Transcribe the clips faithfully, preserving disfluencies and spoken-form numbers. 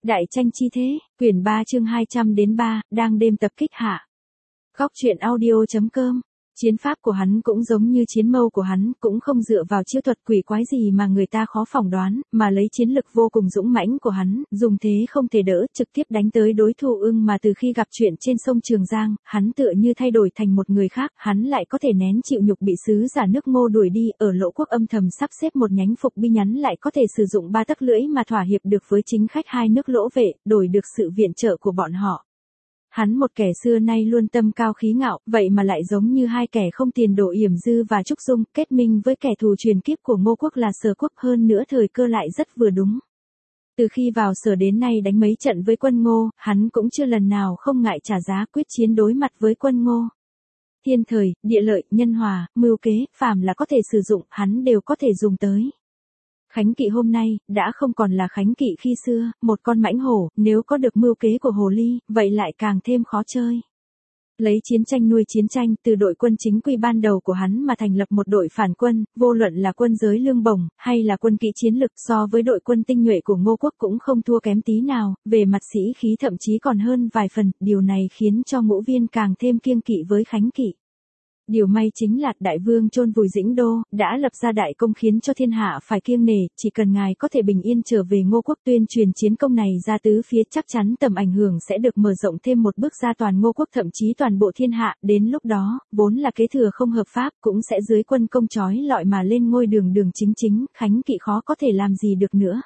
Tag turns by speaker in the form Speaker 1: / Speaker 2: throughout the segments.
Speaker 1: Đại tranh chi thế, quyển ba chương hai trăm đến ba, đang đêm tập kích hạ. Góc truyện audio.com. Chiến pháp của hắn cũng giống như chiến mâu của hắn, cũng không dựa vào chiêu thuật quỷ quái gì mà người ta khó phỏng đoán, mà lấy chiến lực vô cùng dũng mãnh của hắn, dùng thế không thể đỡ, trực tiếp đánh tới đối thủ ưng mà từ khi gặp chuyện trên sông Trường Giang, hắn tựa như thay đổi thành một người khác, hắn lại có thể nén chịu nhục bị sứ giả nước Ngô đuổi đi, ở Lỗ Quốc âm thầm sắp xếp một nhánh phục binh nhắn lại có thể sử dụng ba tấc lưỡi mà thỏa hiệp được với chính khách hai nước Lỗ Vệ, đổi được sự viện trợ của bọn họ. Hắn một kẻ xưa nay luôn tâm cao khí ngạo, vậy mà lại giống như hai kẻ không tiền đồ Yểm Dư và Trúc Dung, kết minh với kẻ thù truyền kiếp của Ngô Quốc là Sở Quốc, hơn nữa thời cơ lại rất vừa đúng. Từ khi vào Sở đến nay đánh mấy trận với quân Ngô, hắn cũng chưa lần nào không ngại trả giá quyết chiến đối mặt với quân Ngô. Thiên thời, địa lợi, nhân hòa, mưu kế, phàm là có thể sử dụng, hắn đều có thể dùng tới. Khánh Kỵ hôm nay, đã không còn là Khánh Kỵ khi xưa, một con mãnh hổ, nếu có được mưu kế của hồ ly, vậy lại càng thêm khó chơi. Lấy chiến tranh nuôi chiến tranh, từ đội quân chính quy ban đầu của hắn mà thành lập một đội phản quân, vô luận là quân giới lương bổng, hay là quân kỵ chiến lực so với đội quân tinh nhuệ của Ngô Quốc cũng không thua kém tí nào, về mặt sĩ khí thậm chí còn hơn vài phần, điều này khiến cho Ngũ Viên càng thêm kiêng kỵ với Khánh Kỵ. Điều may chính là đại vương chôn vùi Dĩnh Đô, đã lập ra đại công khiến cho thiên hạ phải kiêng nể, chỉ cần ngài có thể bình yên trở về Ngô Quốc tuyên truyền chiến công này ra tứ phía chắc chắn tầm ảnh hưởng sẽ được mở rộng thêm một bước ra toàn Ngô Quốc thậm chí toàn bộ thiên hạ, đến lúc đó, vốn là kế thừa không hợp pháp cũng sẽ dưới quân công chói lọi mà lên ngôi đường đường chính chính, Khánh Kỵ khó có thể làm gì được nữa.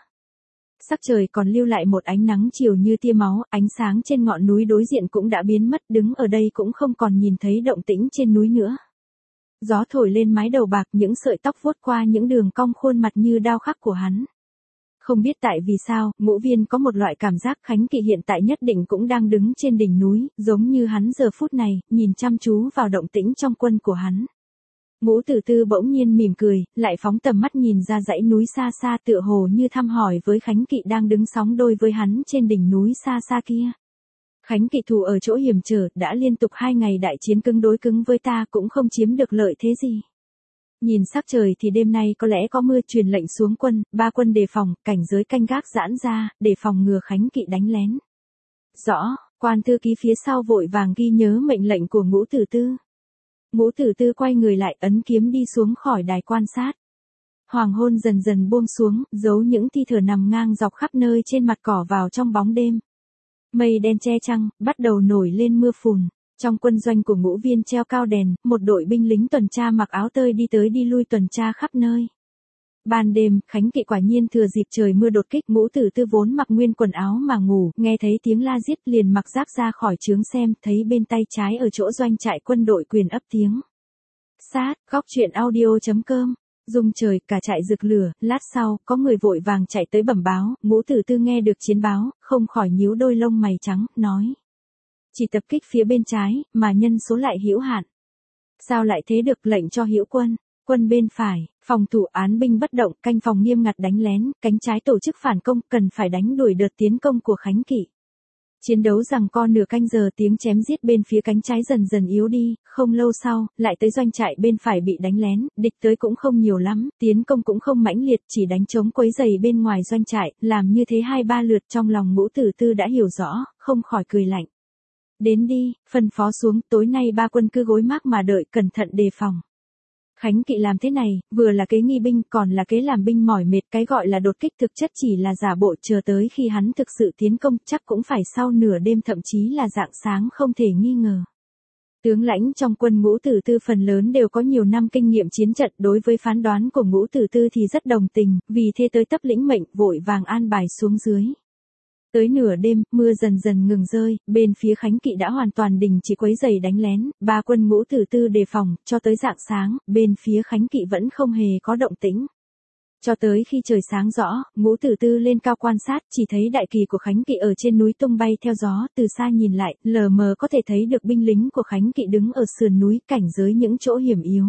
Speaker 1: Sắc trời còn lưu lại một ánh nắng chiều như tia máu, ánh sáng trên ngọn núi đối diện cũng đã biến mất, đứng ở đây cũng không còn nhìn thấy động tĩnh trên núi nữa. Gió thổi lên mái đầu bạc, những sợi tóc vuốt qua những đường cong khuôn mặt như đao khắc của hắn. Không biết tại vì sao, Ngũ Viên có một loại cảm giác Khánh Kỵ hiện tại nhất định cũng đang đứng trên đỉnh núi, giống như hắn giờ phút này, nhìn chăm chú vào động tĩnh trong quân của hắn. Ngũ Tử Tư bỗng nhiên mỉm cười, lại phóng tầm mắt nhìn ra dãy núi xa xa tựa hồ như thăm hỏi với Khánh Kỵ đang đứng sóng đôi với hắn trên đỉnh núi xa xa kia. Khánh Kỵ thù ở chỗ hiểm trở, đã liên tục hai ngày đại chiến cứng đối cứng với ta cũng không chiếm được lợi thế gì. Nhìn sắc trời thì đêm nay có lẽ có mưa, truyền lệnh xuống quân, ba quân đề phòng, cảnh giới canh gác giãn ra, để phòng ngừa Khánh Kỵ đánh lén. Rõ, quan thư ký phía sau vội vàng ghi nhớ mệnh lệnh của Ngũ Tử Tư. Ngũ Tử Tư quay người lại ấn kiếm đi xuống khỏi đài quan sát. Hoàng hôn dần dần buông xuống, giấu những thi thể nằm ngang dọc khắp nơi trên mặt cỏ vào trong bóng đêm. Mây đen che trăng, bắt đầu nổi lên mưa phùn. Trong quân doanh của Ngũ Viên treo cao đèn, một đội binh lính tuần tra mặc áo tơi đi tới đi lui tuần tra khắp nơi. Ban đêm, Khánh Kỵ quả nhiên thừa dịp trời mưa đột kích, Ngũ Tử Tư vốn mặc nguyên quần áo mà ngủ, nghe thấy tiếng la giết liền mặc giáp ra khỏi trướng xem, thấy bên tay trái ở chỗ doanh trại quân đội quyền ấp tiếng. Sát, góc truyện audio.com. Rung trời, cả trại rực lửa, lát sau, có người vội vàng chạy tới bẩm báo, Ngũ Tử Tư nghe được chiến báo, không khỏi nhíu đôi lông mày trắng, nói. Chỉ tập kích phía bên trái, mà nhân số lại hữu hạn. Sao lại thế được, lệnh cho hữu quân, quân bên phải, phòng thủ án binh bất động, canh phòng nghiêm ngặt đánh lén, cánh trái tổ chức phản công, cần phải đánh đuổi đợt tiến công của Khánh Kỵ. Chiến đấu giằng co nửa canh giờ, tiếng chém giết bên phía cánh trái dần dần yếu đi, không lâu sau, lại tới doanh trại bên phải bị đánh lén, địch tới cũng không nhiều lắm, tiến công cũng không mãnh liệt, chỉ đánh chống quấy giày bên ngoài doanh trại, làm như thế hai ba lượt, trong lòng Ngũ Tử Tư đã hiểu rõ, không khỏi cười lạnh. Đến đi, phân phó xuống, tối nay ba quân cứ gối mác mà đợi, cẩn thận đề phòng. Khánh Kỵ làm thế này, vừa là kế nghi binh, còn là kế làm binh mỏi mệt, cái gọi là đột kích thực chất chỉ là giả bộ, chờ tới khi hắn thực sự tiến công, chắc cũng phải sau nửa đêm thậm chí là rạng sáng không thể nghi ngờ. Tướng lãnh trong quân Ngũ Tử Tư phần lớn đều có nhiều năm kinh nghiệm chiến trận, đối với phán đoán của Ngũ Tử Tư thì rất đồng tình, vì thế tới tấp lĩnh mệnh, vội vàng an bài xuống dưới. Tới nửa đêm, mưa dần dần ngừng rơi, bên phía Khánh Kỵ đã hoàn toàn đình chỉ quấy giày đánh lén, ba quân Ngũ Tử Tư đề phòng, cho tới rạng sáng, bên phía Khánh Kỵ vẫn không hề có động tĩnh. Cho tới khi trời sáng rõ, Ngũ Tử Tư lên cao quan sát, chỉ thấy đại kỳ của Khánh Kỵ ở trên núi tung bay theo gió, từ xa nhìn lại, lờ mờ có thể thấy được binh lính của Khánh Kỵ đứng ở sườn núi, cảnh giới những chỗ hiểm yếu.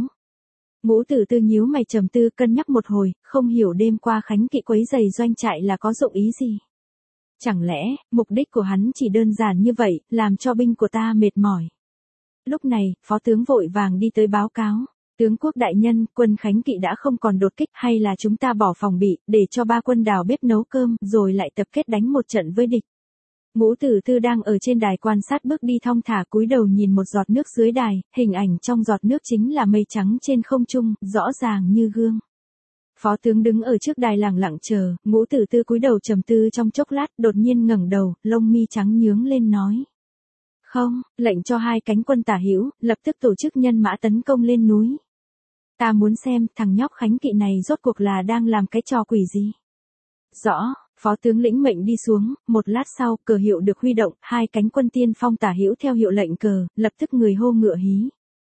Speaker 1: Ngũ Tử Tư nhíu mày trầm tư cân nhắc một hồi, không hiểu đêm qua Khánh Kỵ quấy giày doanh trại là có dụng ý gì. Chẳng lẽ, mục đích của hắn chỉ đơn giản như vậy, làm cho binh của ta mệt mỏi. Lúc này, phó tướng vội vàng đi tới báo cáo. Tướng quốc đại nhân, quân Khánh Kỵ đã không còn đột kích, hay là chúng ta bỏ phòng bị, để cho ba quân đào bếp nấu cơm, rồi lại tập kết đánh một trận với địch. Ngũ Tử Tư đang ở trên đài quan sát bước đi thong thả, cúi đầu nhìn một giọt nước dưới đài, hình ảnh trong giọt nước chính là mây trắng trên không trung, rõ ràng như gương. Phó tướng đứng ở trước đài lặng lặng chờ, Ngũ Tử Tư cúi đầu trầm tư trong chốc lát, đột nhiên ngẩng đầu, lông mi trắng nhướng lên nói. Không, lệnh cho hai cánh quân tả hữu, lập tức tổ chức nhân mã tấn công lên núi. Ta muốn xem, thằng nhóc Khánh Kỵ này rốt cuộc là đang làm cái trò quỷ gì. Rõ, phó tướng lĩnh mệnh đi xuống, một lát sau, cờ hiệu được huy động, hai cánh quân tiên phong tả hữu theo hiệu lệnh cờ, lập tức người hô ngựa hí.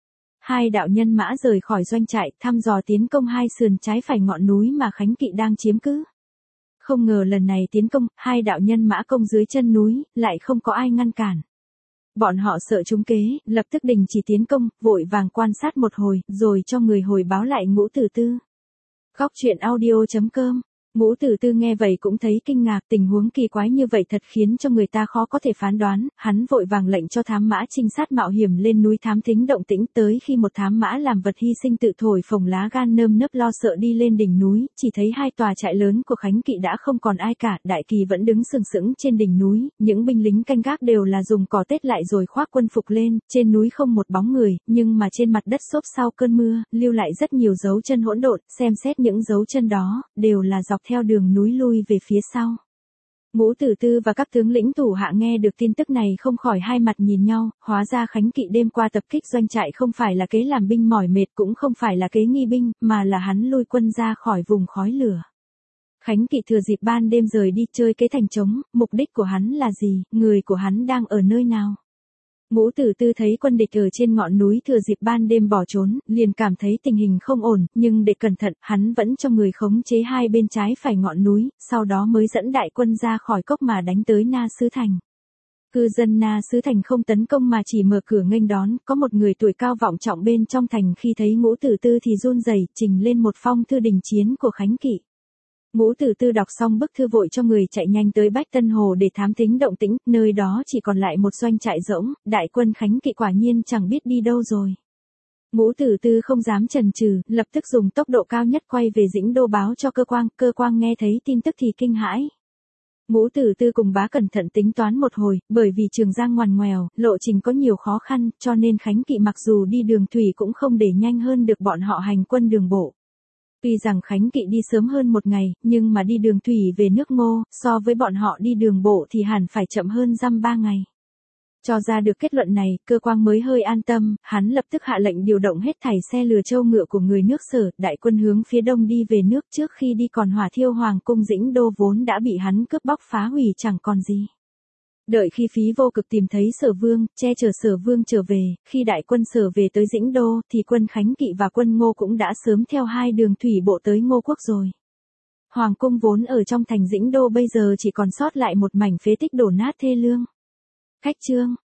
Speaker 1: Hai đạo nhân mã rời khỏi doanh trại, thăm dò tiến công hai sườn trái phải ngọn núi mà Khánh Kỵ đang chiếm cứ. Không ngờ lần này tiến công, hai đạo nhân mã công dưới chân núi, lại không có ai ngăn cản. Bọn họ sợ trúng kế, lập tức đình chỉ tiến công, vội vàng quan sát một hồi, rồi cho người hồi báo lại Ngũ Tử Tư. Góc truyện audio chấm com. Ngũ Tử Tư nghe vậy cũng thấy kinh ngạc, tình huống kỳ quái như vậy thật khiến cho người ta khó có thể phán đoán, hắn vội vàng lệnh cho thám mã trinh sát mạo hiểm lên núi thám thính động tĩnh, tới khi một thám mã làm vật hy sinh tự thổi phồng lá gan nơm nớp lo sợ đi lên đỉnh núi, chỉ thấy hai tòa trại lớn của Khánh Kỵ đã không còn ai cả, đại kỳ vẫn đứng sừng sững trên đỉnh núi, những binh lính canh gác đều là dùng cỏ tết lại rồi khoác quân phục lên, trên núi không một bóng người, nhưng mà trên mặt đất xốp sau cơn mưa, lưu lại rất nhiều dấu chân hỗn độn, xem xét những dấu chân đó, đều là dọc theo đường núi lui về phía sau. Ngũ Tử Tư và các tướng lĩnh thủ hạ nghe được tin tức này không khỏi hai mặt nhìn nhau, hóa ra Khánh Kỵ đêm qua tập kích doanh trại không phải là kế làm binh mỏi mệt, cũng không phải là kế nghi binh, mà là hắn lui quân ra khỏi vùng khói lửa. Khánh Kỵ thừa dịp ban đêm rời đi chơi kế thành trống, mục đích của hắn là gì, người của hắn đang ở nơi nào? Ngũ Tử Tư thấy quân địch ở trên ngọn núi thừa dịp ban đêm bỏ trốn, liền cảm thấy tình hình không ổn, nhưng để cẩn thận, hắn vẫn cho người khống chế hai bên trái phải ngọn núi, sau đó mới dẫn đại quân ra khỏi cốc mà đánh tới Na Sứ Thành. Cư dân Na Sứ Thành không tấn công mà chỉ mở cửa nghênh đón, có một người tuổi cao vọng trọng bên trong thành khi thấy Ngũ Tử Tư thì run rẩy, trình lên một phong thư đình chiến của Khánh Kỵ. Ngũ Tử Tư đọc xong bức thư vội cho người chạy nhanh tới Bách Tân Hồ để thám thính động tĩnh, nơi đó chỉ còn lại một doanh trại rỗng, đại quân Khánh Kỵ quả nhiên chẳng biết đi đâu rồi. Ngũ Tử Tư không dám chần chừ, lập tức dùng tốc độ cao nhất quay về Dĩnh Đô báo cho Cơ Quang, Cơ Quang nghe thấy tin tức thì kinh hãi. Ngũ Tử Tư cùng bá cẩn thận tính toán một hồi, bởi vì Trường Giang ngoằn ngoèo, lộ trình có nhiều khó khăn, cho nên Khánh Kỵ mặc dù đi đường thủy cũng không để nhanh hơn được bọn họ hành quân đường bộ. Tuy rằng Khánh Kỵ đi sớm hơn một ngày, nhưng mà đi đường thủy về nước Ngô, so với bọn họ đi đường bộ thì hẳn phải chậm hơn dăm ba ngày. Cho ra được kết luận này, Cơ Quang mới hơi an tâm, hắn lập tức hạ lệnh điều động hết thảy xe lừa trâu ngựa của người nước Sở, đại quân hướng phía đông đi về nước, trước khi đi còn hỏa thiêu hoàng cung Dĩnh Đô vốn đã bị hắn cướp bóc phá hủy chẳng còn gì. Đợi khi Phí Vô Cực tìm thấy Sở Vương, che chở Sở Vương trở về, khi đại quân Sở về tới Dĩnh Đô, thì quân Khánh Kỵ và quân Ngô cũng đã sớm theo hai đường thủy bộ tới Ngô Quốc rồi. Hoàng cung vốn ở trong thành Dĩnh Đô bây giờ chỉ còn sót lại một mảnh phế tích đổ nát thê lương. Khách chương,